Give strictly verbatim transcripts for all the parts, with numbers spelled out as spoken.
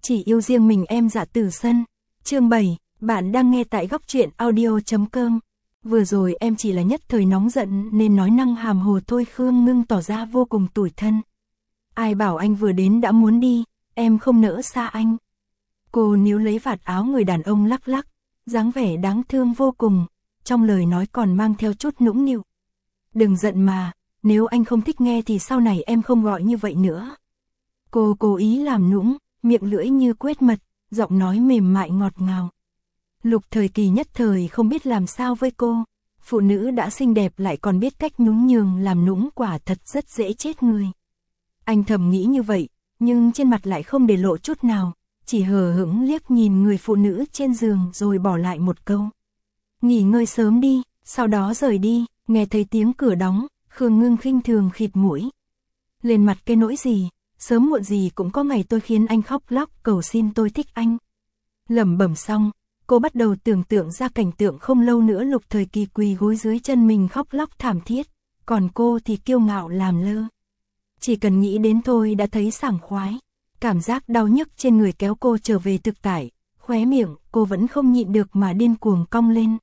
Chỉ yêu riêng mình em Dạ Tử Sân. Chương bảy, bạn đang nghe tại góc truyện audio.com. Vừa rồi em chỉ là nhất thời nóng giận nên nói năng hàm hồ thôi. Khương Ngưng tỏ ra vô cùng tủi thân. Ai bảo anh vừa đến đã muốn đi, em không nỡ xa anh. Cô níu lấy vạt áo người đàn ông lắc lắc, dáng vẻ đáng thương vô cùng, trong lời nói còn mang theo chút nũng nịu. Đừng giận mà, nếu anh không thích nghe thì sau này em không gọi như vậy nữa. Cô cố ý làm nũng, miệng lưỡi như quết mật, giọng nói mềm mại ngọt ngào. Lục Thời Kỳ nhất thời không biết làm sao với cô, phụ nữ đã xinh đẹp lại còn biết cách nhún nhường làm nũng quả thật rất dễ chết người. Anh thầm nghĩ như vậy, nhưng trên mặt lại không để lộ chút nào, chỉ hờ hững liếc nhìn người phụ nữ trên giường rồi bỏ lại một câu. Nghỉ ngơi sớm đi, sau đó rời đi. Nghe thấy tiếng cửa đóng, Khương Ngưng khinh thường khịt mũi. Lên mặt cái nỗi gì, sớm muộn gì cũng có ngày tôi khiến anh khóc lóc cầu xin tôi thích anh. Lẩm bẩm xong, cô bắt đầu tưởng tượng ra cảnh tượng không lâu nữa Lục Thời Kỳ quỳ gối dưới chân mình khóc lóc thảm thiết, còn cô thì kiêu ngạo làm lơ. Chỉ cần nghĩ đến thôi đã thấy sảng khoái, cảm giác đau nhức trên người kéo cô trở về thực tại, khóe miệng cô vẫn không nhịn được mà điên cuồng cong lên.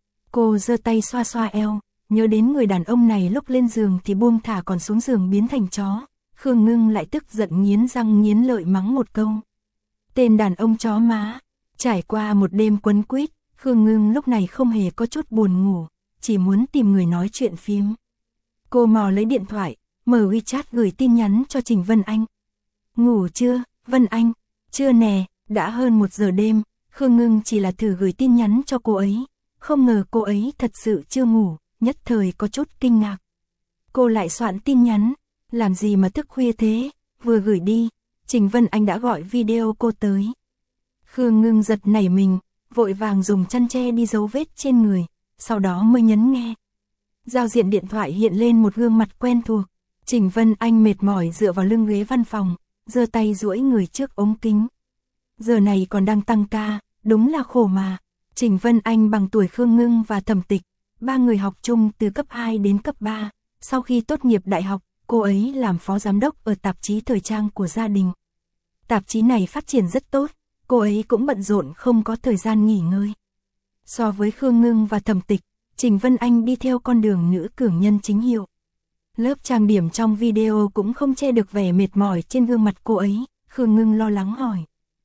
Cô giơ tay xoa xoa eo, nhớ đến người đàn ông này lúc lên giường thì buông thả còn xuống giường biến thành chó. Khương Ngưng lại tức giận nghiến răng nghiến lợi mắng một câu. Tên đàn ông chó má. Trải qua một đêm quấn quýt, Khương Ngưng lúc này không hề có chút buồn ngủ, chỉ muốn tìm người nói chuyện phím. Cô mò lấy điện thoại, mở WeChat gửi tin nhắn cho Trình Vân Anh. Ngủ chưa, Vân Anh? Chưa nè, đã hơn một giờ đêm. Khương Ngưng chỉ là thử gửi tin nhắn cho cô ấy, không ngờ cô ấy thật sự chưa ngủ, nhất thời có chút kinh ngạc. Cô lại soạn tin nhắn, làm gì mà thức khuya thế, vừa gửi đi, Trình Vân Anh đã gọi video cô tới. Khương Ngưng giật nảy mình, vội vàng dùng chăn che đi dấu vết trên người, sau đó mới nhấn nghe. Giao diện điện thoại hiện lên một gương mặt quen thuộc, Trình Vân Anh mệt mỏi dựa vào lưng ghế văn phòng, giơ tay duỗi người trước ống kính. Giờ này còn đang tăng ca, đúng là khổ mà. Trình Vân Anh bằng tuổi Khương Ngưng và Thẩm Tịch, ba người học chung từ cấp hai đến cấp ba, sau khi tốt nghiệp đại học, cô ấy làm phó giám đốc ở tạp chí thời trang của gia đình. Tạp chí này phát triển rất tốt, cô ấy cũng bận rộn không có thời gian nghỉ ngơi. So với Khương Ngưng và Thẩm Tịch, Trình Vân Anh đi theo con đường nữ cường nhân chính hiệu. Lớp trang điểm trong video cũng không che được vẻ mệt mỏi trên gương mặt cô ấy. Khương Ngưng lo lắng hỏi.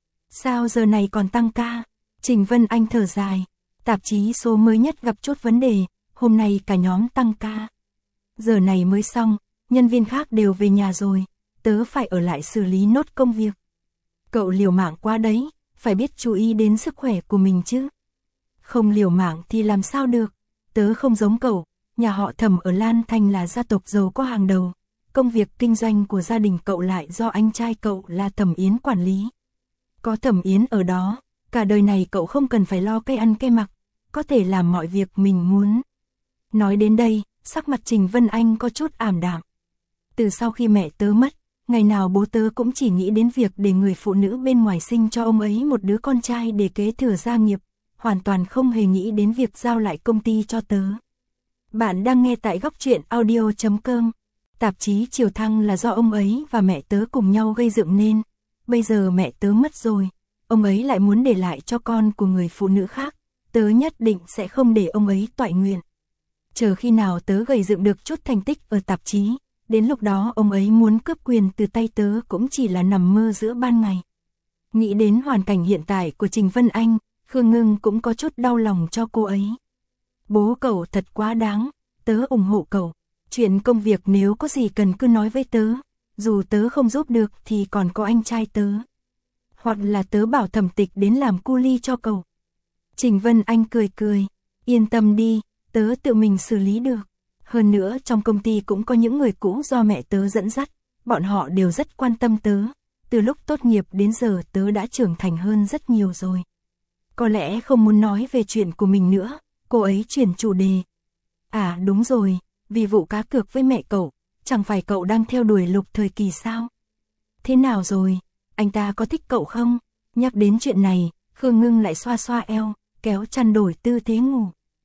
Sao giờ này còn tăng ca? Trình Vân Anh thở dài. Tạp chí số mới nhất gặp chút vấn đề, hôm nay cả nhóm tăng ca. Giờ này mới xong, nhân viên khác đều về nhà rồi, tớ phải ở lại xử lý nốt công việc. Cậu liều mạng quá đấy, phải biết chú ý đến sức khỏe của mình chứ. Không liều mạng thì làm sao được, tớ không giống cậu, nhà họ Thẩm ở Lan Thành là gia tộc giàu có hàng đầu. Công việc kinh doanh của gia đình cậu lại do anh trai cậu là Thẩm Yến quản lý. Có Thẩm Yến ở đó, cả đời này cậu không cần phải lo cái ăn cái mặc, có thể làm mọi việc mình muốn. Nói đến đây, sắc mặt Trình Vân Anh có chút ảm đạm. Từ sau khi mẹ tớ mất, ngày nào bố tớ cũng chỉ nghĩ đến việc để người phụ nữ bên ngoài sinh cho ông ấy một đứa con trai để kế thừa gia nghiệp, hoàn toàn không hề nghĩ đến việc giao lại công ty cho tớ. Bạn đang nghe tại góc truyện audio.com. Tạp chí Triều Thăng là do ông ấy và mẹ tớ cùng nhau gây dựng nên. Bây giờ mẹ tớ mất rồi, ông ấy lại muốn để lại cho con của người phụ nữ khác. Tớ nhất định sẽ không để ông ấy toại nguyện. Chờ khi nào tớ gây dựng được chút thành tích ở tạp chí, đến lúc đó ông ấy muốn cướp quyền từ tay tớ cũng chỉ là nằm mơ giữa ban ngày. Nghĩ đến hoàn cảnh hiện tại của Trình Vân Anh, Khương Ngưng cũng có chút đau lòng cho cô ấy. Bố cậu thật quá đáng, tớ ủng hộ cậu. Chuyện công việc nếu có gì cần cứ nói với tớ, dù tớ không giúp được thì còn có anh trai tớ. Hoặc là tớ bảo Thẩm Tịch đến làm cu li cho cậu. Trình Vân Anh cười cười, yên tâm đi, tớ tự mình xử lý được. Hơn nữa trong công ty cũng có những người cũ do mẹ tớ dẫn dắt, bọn họ đều rất quan tâm tớ. Từ lúc tốt nghiệp đến giờ tớ đã trưởng thành hơn rất nhiều rồi. Có lẽ không muốn nói về chuyện của mình nữa, cô ấy chuyển chủ đề. À đúng rồi, vì vụ cá cược với mẹ cậu, chẳng phải cậu đang theo đuổi Lục Thời Kỳ sao? Thế nào rồi, anh ta có thích cậu không? Nhắc đến chuyện này, Khương Ngưng lại xoa xoa eo, kéo chăn đổi tư thế ngủ.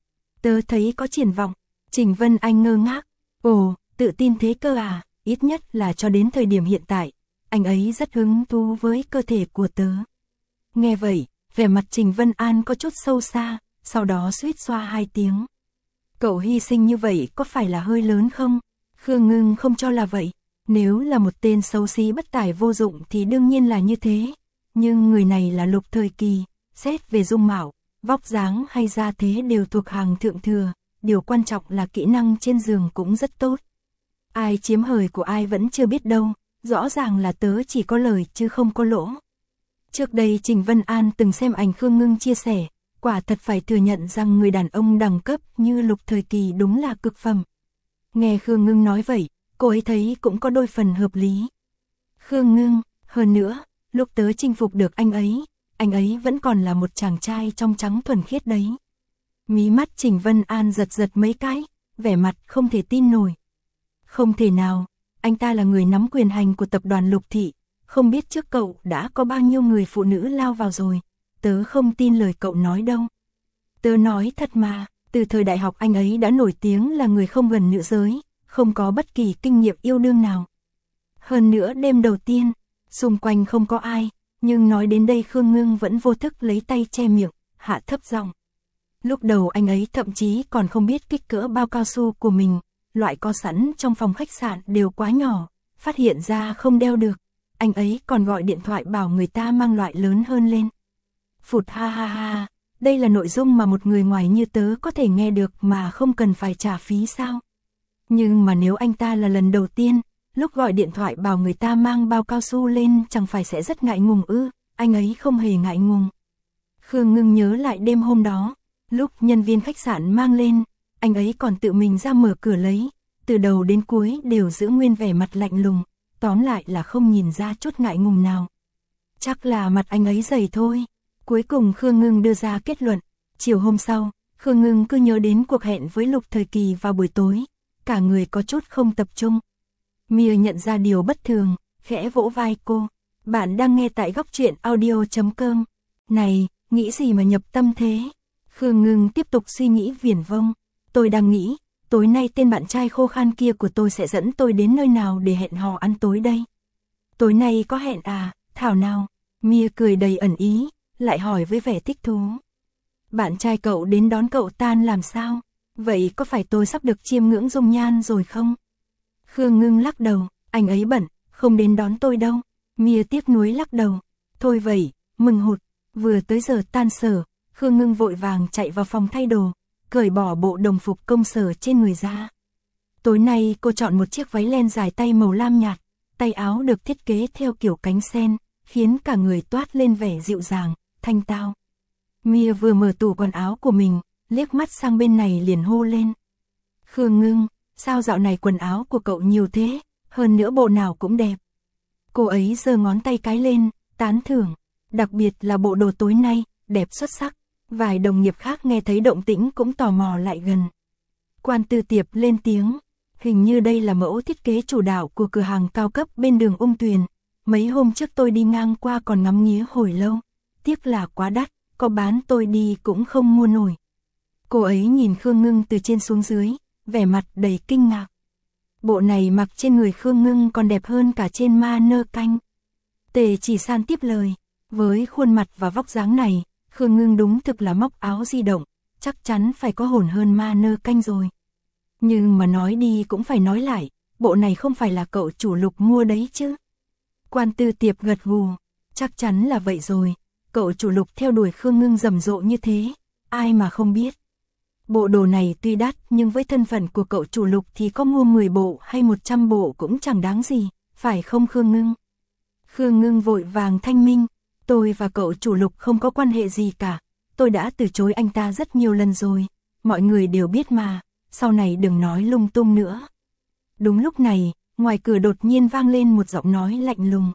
Tớ thấy có triển vọng. Trình Vân Anh ngơ ngác. Ồ, tự tin thế cơ à, ít nhất là cho đến thời điểm hiện tại. anh ấy rất hứng thú với cơ thể của tớ. Nghe vậy, vẻ mặt Trình Vân An có chút sâu xa, sau đó suýt xoa hai tiếng. Cậu hy sinh như vậy có phải là hơi lớn không? Khương Ngưng không cho là vậy. Nếu là một tên xấu xí bất tài vô dụng thì đương nhiên là như thế. Nhưng người này là Lục Thời Kỳ, xét về dung mạo, vóc dáng hay gia thế đều thuộc hàng thượng thừa. Điều quan trọng là kỹ năng trên giường cũng rất tốt. Ai chiếm hời của ai vẫn chưa biết đâu, rõ ràng là tớ chỉ có lời chứ không có lỗ. Trước đây Trình Vân An từng xem ảnh Khương Ngưng chia sẻ, quả thật phải thừa nhận rằng người đàn ông đẳng cấp như Lục Thời Kỳ đúng là cực phẩm. Nghe Khương Ngưng nói vậy, cô ấy thấy cũng có đôi phần hợp lý. Khương Ngưng, hơn nữa, lúc tớ chinh phục được anh ấy, anh ấy vẫn còn là một chàng trai trong trắng thuần khiết đấy. Mí mắt Trình Vân An giật giật mấy cái, vẻ mặt không thể tin nổi. Không thể nào, anh ta là người nắm quyền hành của tập đoàn Lục Thị, không biết trước cậu đã có bao nhiêu người phụ nữ lao vào rồi, tớ không tin lời cậu nói đâu. Tớ nói thật mà, từ thời đại học anh ấy đã nổi tiếng là người không gần nữ giới, không có bất kỳ kinh nghiệm yêu đương nào. Hơn nữa đêm đầu tiên, xung quanh không có ai, nhưng nói đến đây Khương Ngưng vẫn vô thức lấy tay che miệng, hạ thấp giọng. Lúc đầu anh ấy thậm chí còn không biết kích cỡ bao cao su của mình, loại có sẵn trong phòng khách sạn đều quá nhỏ, phát hiện ra không đeo được. Anh ấy còn gọi điện thoại bảo người ta mang loại lớn hơn lên. Phụt ha ha ha, đây là nội dung mà một người ngoài như tớ có thể nghe được mà không cần phải trả phí sao? Nhưng mà nếu anh ta là lần đầu tiên, lúc gọi điện thoại bảo người ta mang bao cao su lên chẳng phải sẽ rất ngại ngùng ư? Anh ấy không hề ngại ngùng. Khương Ngưng nhớ lại đêm hôm đó, lúc nhân viên khách sạn mang lên, anh ấy còn tự mình ra mở cửa lấy, từ đầu đến cuối đều giữ nguyên vẻ mặt lạnh lùng, tóm lại là không nhìn ra chút ngại ngùng nào. Chắc là mặt anh ấy dày thôi. Cuối cùng Khương Ngưng đưa ra kết luận. Chiều hôm sau, Khương Ngưng cứ nhớ đến cuộc hẹn với Lục Thời Kỳ vào buổi tối, cả người có chút không tập trung. Mia nhận ra điều bất thường, khẽ vỗ vai cô. Bạn đang nghe tại góc truyện audio chấm com. Này, nghĩ gì mà nhập tâm thế? Khương Ngưng tiếp tục suy nghĩ viển vông. Tôi đang nghĩ, tối nay tên bạn trai khô khan kia của tôi sẽ dẫn tôi đến nơi nào để hẹn hò ăn tối đây? Tối nay có hẹn à, thảo nào? Mia cười đầy ẩn ý, lại hỏi với vẻ thích thú. Bạn trai cậu đến đón cậu tan làm sao? Vậy có phải tôi sắp được chiêm ngưỡng dung nhan rồi không? Khương Ngưng lắc đầu, anh ấy bận, không đến đón tôi đâu. Mia tiếc nuối lắc đầu. Thôi vậy, mừng hụt, vừa tới giờ tan sở, Khương Ngưng vội vàng chạy vào phòng thay đồ, cởi bỏ bộ đồng phục công sở trên người ra. Tối nay cô chọn một chiếc váy len dài tay màu lam nhạt, tay áo được thiết kế theo kiểu cánh sen, khiến cả người toát lên vẻ dịu dàng, thanh tao. Mia vừa mở tủ quần áo của mình, liếc mắt sang bên này liền hô lên. Khương Ngưng, sao dạo này quần áo của cậu nhiều thế, hơn nữa bộ nào cũng đẹp. Cô ấy giơ ngón tay cái lên, tán thưởng, đặc biệt là bộ đồ tối nay, đẹp xuất sắc. Vài đồng nghiệp khác nghe thấy động tĩnh cũng tò mò lại gần. Quan Tư Tiệp lên tiếng, hình như đây là mẫu thiết kế chủ đạo của cửa hàng cao cấp bên đường Ung Tuyền. Mấy hôm trước tôi đi ngang qua còn ngắm nghía hồi lâu, tiếc là quá đắt, có bán tôi đi cũng không mua nổi. Cô ấy nhìn Khương Ngưng từ trên xuống dưới, vẻ mặt đầy kinh ngạc. Bộ này mặc trên người Khương Ngưng còn đẹp hơn cả trên ma nơ canh. Tề Chỉ San tiếp lời, với khuôn mặt và vóc dáng này, Khương Ngưng đúng thực là móc áo di động, chắc chắn phải có hồn hơn ma nơ canh rồi. Nhưng mà nói đi cũng phải nói lại, bộ này không phải là cậu chủ Lục mua đấy chứ? Quan Tư Tiệp gật gù, chắc chắn là vậy rồi, cậu chủ Lục theo đuổi Khương Ngưng rầm rộ như thế, ai mà không biết. Bộ đồ này tuy đắt nhưng với thân phận của cậu chủ Lục thì có mua mười bộ hay một trăm bộ cũng chẳng đáng gì, phải không Khương Ngưng? Khương Ngưng vội vàng thanh minh, tôi và cậu chủ Lục không có quan hệ gì cả, tôi đã từ chối anh ta rất nhiều lần rồi, mọi người đều biết mà, sau này đừng nói lung tung nữa. Đúng lúc này, ngoài cửa đột nhiên vang lên một giọng nói lạnh lùng.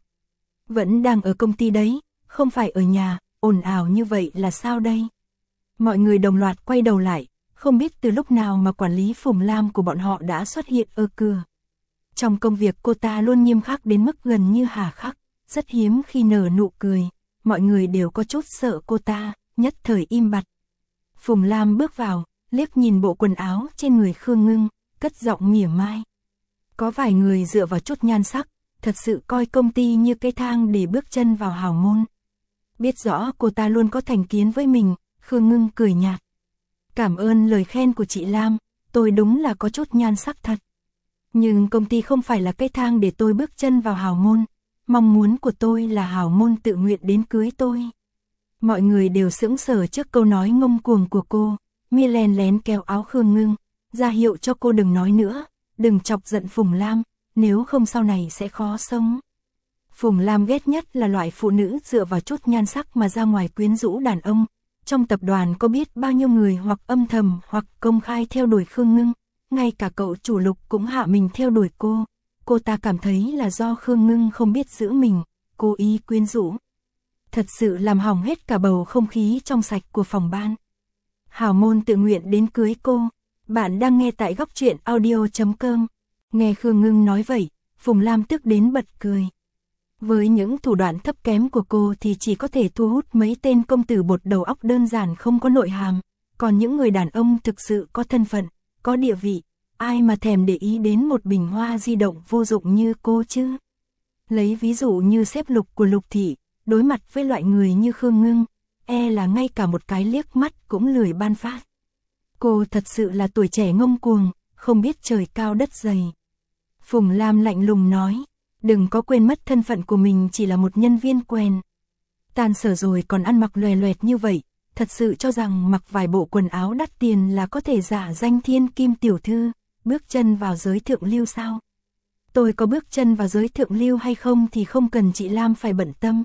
Vẫn đang ở công ty đấy, không phải ở nhà, ồn ào như vậy là sao đây? Mọi người đồng loạt quay đầu lại, không biết từ lúc nào mà quản lý Phùng Lam của bọn họ đã xuất hiện ở cửa. Trong công việc cô ta luôn nghiêm khắc đến mức gần như hà khắc, rất hiếm khi nở nụ cười, mọi người đều có chút sợ cô ta, nhất thời im bặt. Phùng Lam bước vào, liếc nhìn bộ quần áo trên người Khương Ngưng, cất giọng mỉa mai. Có vài người dựa vào chút nhan sắc, thật sự coi công ty như cái thang để bước chân vào hào môn. Biết rõ cô ta luôn có thành kiến với mình, Khương Ngưng cười nhạt. Cảm ơn lời khen của chị Lam, tôi đúng là có chút nhan sắc thật. Nhưng công ty không phải là cái thang để tôi bước chân vào hào môn, mong muốn của tôi là hào môn tự nguyện đến cưới tôi. Mọi người đều sững sờ trước câu nói ngông cuồng của cô, Mia lén lén kéo áo Khương Ngưng, ra hiệu cho cô đừng nói nữa, đừng chọc giận Phùng Lam, nếu không sau này sẽ khó sống. Phùng Lam ghét nhất là loại phụ nữ dựa vào chút nhan sắc mà ra ngoài quyến rũ đàn ông. Trong tập đoàn có biết bao nhiêu người hoặc âm thầm hoặc công khai theo đuổi Khương Ngưng, ngay cả cậu chủ Lục cũng hạ mình theo đuổi cô. Cô ta cảm thấy là do Khương Ngưng không biết giữ mình, cố ý quyến rũ. Thật sự làm hỏng hết cả bầu không khí trong sạch của phòng ban. Hào môn tự nguyện đến cưới cô. Bạn đang nghe tại góc truyện audio chấm com. Nghe Khương Ngưng nói vậy, Phùng Lam tức đến bật cười. Với những thủ đoạn thấp kém của cô thì chỉ có thể thu hút mấy tên công tử bột đầu óc đơn giản không có nội hàm. Còn những người đàn ông thực sự có thân phận, có địa vị, ai mà thèm để ý đến một bình hoa di động vô dụng như cô chứ. Lấy ví dụ như sếp Lục của Lục Thị, đối mặt với loại người như Khương Ngưng, e là ngay cả một cái liếc mắt cũng lười ban phát. Cô thật sự là tuổi trẻ ngông cuồng, không biết trời cao đất dày. Phùng Lam lạnh lùng nói, đừng có quên mất thân phận của mình chỉ là một nhân viên quèn. Tan sở rồi còn ăn mặc loè loẹt như vậy, thật sự cho rằng mặc vài bộ quần áo đắt tiền là có thể giả danh thiên kim tiểu thư, bước chân vào giới thượng lưu sao? Tôi có bước chân vào giới thượng lưu hay không thì không cần chị Lam phải bận tâm.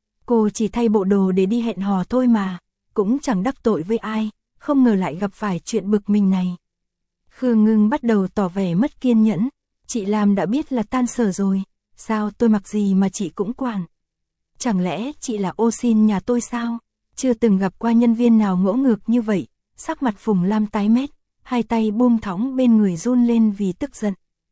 Cô chỉ thay bộ đồ để đi hẹn hò thôi mà, cũng chẳng đắc tội với ai, không ngờ lại gặp phải chuyện bực mình này. Khương Ngưng bắt đầu tỏ vẻ mất kiên nhẫn, chị Lam đã biết là tan sở rồi, sao tôi mặc gì mà chị cũng quản? Chẳng lẽ chị là ô xin nhà tôi sao? Chưa từng gặp qua nhân viên nào ngỗ ngược như vậy, sắc mặt Phùng Lam tái mét, hai tay buông thõng bên người run lên vì tức giận.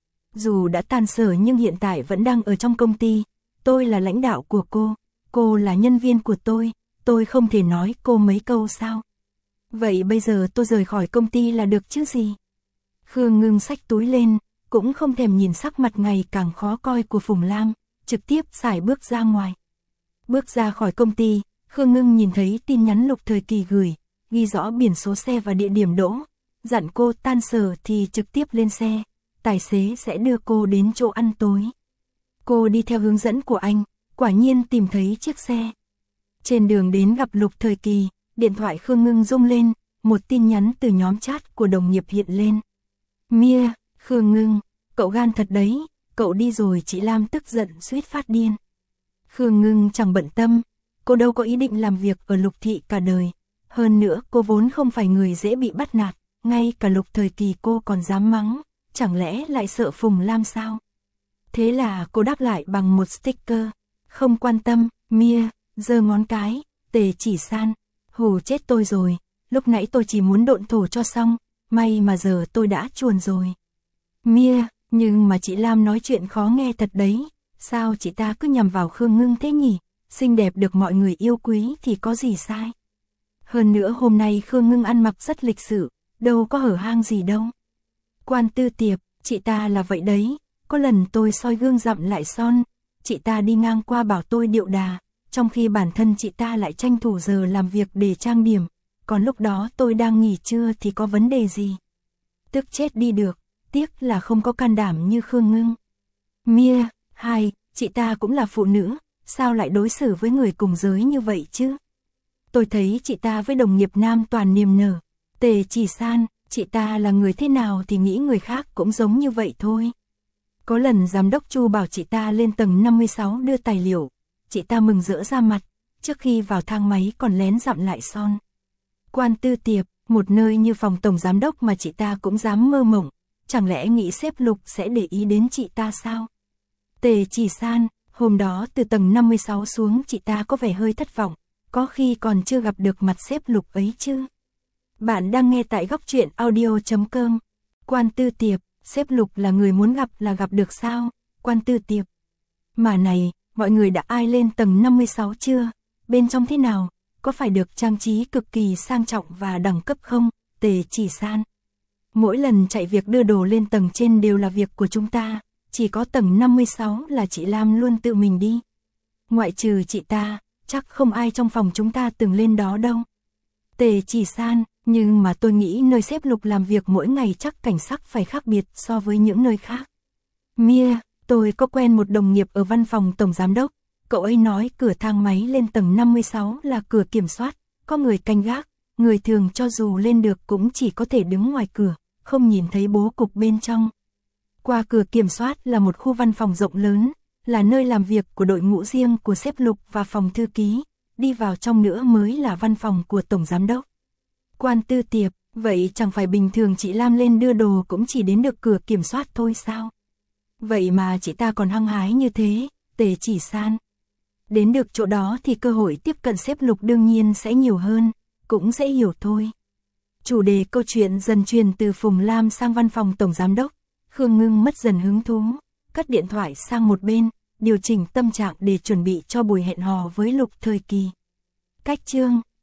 Dù đã tan sở nhưng hiện tại vẫn đang ở trong công ty, tôi là lãnh đạo của cô, cô là nhân viên của tôi, tôi không thể nói cô mấy câu sao? Vậy bây giờ tôi rời khỏi công ty là được chứ gì? Khương Ngưng xách túi lên, cũng không thèm nhìn sắc mặt ngày càng khó coi của Phùng Lam, trực tiếp sải bước ra ngoài. Bước ra khỏi công ty, Khương Ngưng nhìn thấy tin nhắn Lục Thời Kỳ gửi, ghi rõ biển số xe và địa điểm đỗ, dặn cô tan sở thì trực tiếp lên xe, tài xế sẽ đưa cô đến chỗ ăn tối. Cô đi theo hướng dẫn của anh, quả nhiên tìm thấy chiếc xe. Trên đường đến gặp Lục Thời Kỳ, điện thoại Khương Ngưng rung lên, một tin nhắn từ nhóm chat của đồng nghiệp hiện lên. Mia, Khương Ngưng, cậu gan thật đấy, cậu đi rồi chị Lam tức giận suýt phát điên. Khương Ngưng chẳng bận tâm, cô đâu có ý định làm việc ở Lục Thị cả đời. Hơn nữa cô vốn không phải người dễ bị bắt nạt, ngay cả Lục Thời Kỳ cô còn dám mắng, chẳng lẽ lại sợ Phùng Lam sao? Thế là cô đáp lại bằng một sticker, không quan tâm, Mia, giơ ngón cái, Tề Chỉ San, hù chết tôi rồi, lúc nãy tôi chỉ muốn độn thổ cho xong, may mà giờ tôi đã chuồn rồi. Mia, nhưng mà chị Lam nói chuyện khó nghe thật đấy, sao chị ta cứ nhằm vào Khương Ngưng thế nhỉ? Xinh đẹp được mọi người yêu quý thì có gì sai? Hơn nữa hôm nay Khương Ngưng ăn mặc rất lịch sự, đâu có hở hang gì đâu. Quan Tư Tiệp, chị ta là vậy đấy, có lần tôi soi gương dặm lại son, chị ta đi ngang qua bảo tôi điệu đà, trong khi bản thân chị ta lại tranh thủ giờ làm việc để trang điểm, còn lúc đó tôi đang nghỉ trưa thì có vấn đề gì? Tức chết đi được, tiếc là không có can đảm như Khương Ngưng. Mia, hai, chị ta cũng là phụ nữ, sao lại đối xử với người cùng giới như vậy chứ? Tôi thấy chị ta với đồng nghiệp nam toàn niềm nở. Tề Chỉ San, chị ta là người thế nào thì nghĩ người khác cũng giống như vậy thôi. Có lần giám đốc Chu bảo chị ta lên tầng năm mươi sáu đưa tài liệu, chị ta mừng rỡ ra mặt, trước khi vào thang máy còn lén dặm lại son. Quan Tư Tiệp, một nơi như phòng tổng giám đốc mà chị ta cũng dám mơ mộng, chẳng lẽ nghĩ sếp Lục sẽ để ý đến chị ta sao? Tề Chỉ San, hôm đó từ tầng năm mươi sáu xuống chị ta có vẻ hơi thất vọng, có khi còn chưa gặp được mặt sếp Lục ấy chứ. Bạn đang nghe tại góc truyện audio chấm com. Quan Tư Tiệp, sếp Lục là người muốn gặp là gặp được sao? Quan Tư Tiệp. Mà này, mọi người đã ai lên tầng năm mươi sáu chưa? Bên trong thế nào? Có phải được trang trí cực kỳ sang trọng và đẳng cấp không? Tề Chỉ San. Mỗi lần chạy việc đưa đồ lên tầng trên đều là việc của chúng ta, chỉ có tầng năm mươi sáu là chị Lam luôn tự mình đi. Ngoại trừ chị ta, chắc không ai trong phòng chúng ta từng lên đó đâu. Tề Chỉ San, nhưng mà tôi nghĩ nơi sếp Lục làm việc mỗi ngày chắc cảnh sắc phải khác biệt so với những nơi khác. Mia, tôi có quen một đồng nghiệp ở văn phòng tổng giám đốc. Cậu ấy nói cửa thang máy lên tầng năm mươi sáu là cửa kiểm soát, có người canh gác, người thường cho dù lên được cũng chỉ có thể đứng ngoài cửa, không nhìn thấy bố cục bên trong. Qua cửa kiểm soát là một khu văn phòng rộng lớn, là nơi làm việc của đội ngũ riêng của sếp Lục và phòng thư ký, đi vào trong nữa mới là văn phòng của tổng giám đốc. Quan Tư Tiệp, vậy chẳng phải bình thường chị Lam lên đưa đồ cũng chỉ đến được cửa kiểm soát thôi sao? Vậy mà chị ta còn hăng hái như thế, Tề Chỉ San. Đến được chỗ đó thì cơ hội tiếp cận sếp Lục đương nhiên sẽ nhiều hơn, cũng dễ hiểu thôi. Chủ đề câu chuyện dần truyền từ Phùng Lam sang văn phòng tổng giám đốc. Khương Ngưng mất dần hứng thú, cất điện thoại sang một bên, điều chỉnh tâm trạng để chuẩn bị cho buổi hẹn hò với Lục Thời Kỳ. Cách chương